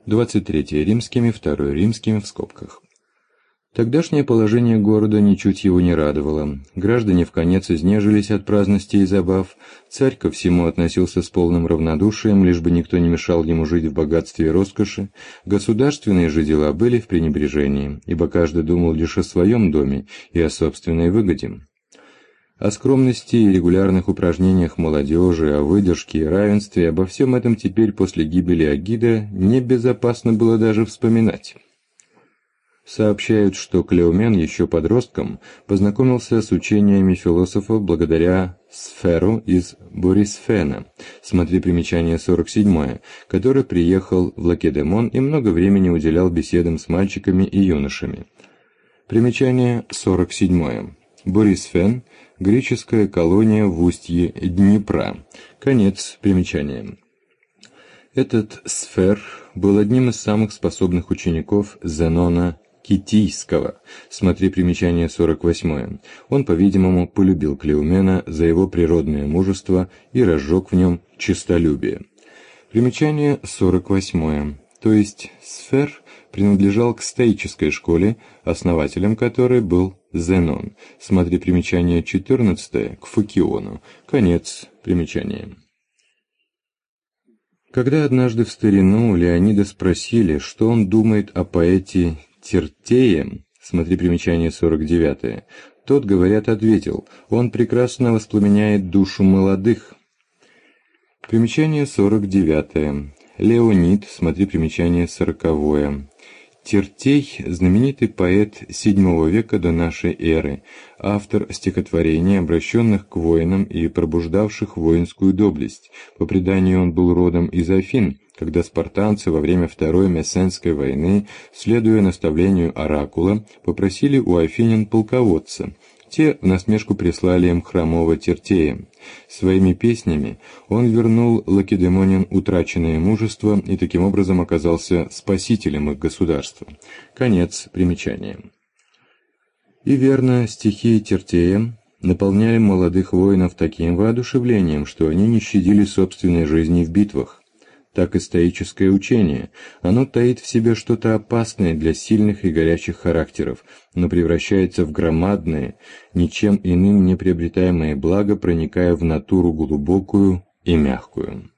23 римскими, 2 римскими в скобках. Тогдашнее положение города ничуть его не радовало. Граждане вконец изнежились от праздностей и забав, царь ко всему относился с полным равнодушием, лишь бы никто не мешал ему жить в богатстве и роскоши, государственные же дела были в пренебрежении, ибо каждый думал лишь о своем доме и о собственной выгоде. О скромности и регулярных упражнениях молодежи, о выдержке и равенстве, обо всем этом теперь после гибели Агида небезопасно было даже вспоминать. Сообщают, что Клеомен еще подростком познакомился с учениями философов благодаря Сферу из Борисфена, смотри примечание 47, который приехал в Лакедемон и много времени уделял беседам с мальчиками и юношами. Примечание 47. Борисфен – греческая колония в устье Днепра. Конец примечания. Этот Сфер был одним из самых способных учеников Зенона Китийского, смотри примечание 48. Он, по-видимому, полюбил Клеомена за его природное мужество и разжег в нем честолюбие. Примечание 48. То есть Сфер принадлежал к стоической школе, основателем которой был Зенон. Смотри примечание 14 к Фукиону. Конец примечания. Когда однажды в старину Леонида спросили, что он думает о поэте Тертее, смотри примечание 49, тот, говорят, ответил: он прекрасно воспламеняет душу молодых. Примечание 49. Леонид, смотри примечание 40. Тертей – знаменитый поэт VII века до нашей эры, автор стихотворений, обращенных к воинам и пробуждавших воинскую доблесть. По преданию, он был родом из Афин, когда спартанцы во время Второй Мессенской войны, следуя наставлению оракула, попросили у афинян полководца. Те в насмешку прислали им хромого Тертея. Своими песнями он вернул лакедемонин утраченное мужество и таким образом оказался спасителем их государства. Конец примечания. И верно, стихи Тертея наполняли молодых воинов таким воодушевлением, что они не щадили собственной жизни в битвах. Так и стоическое учение. Оно таит в себе что-то опасное для сильных и горячих характеров, но превращается в громадное, ничем иным не приобретаемое благо, проникая в натуру глубокую и мягкую.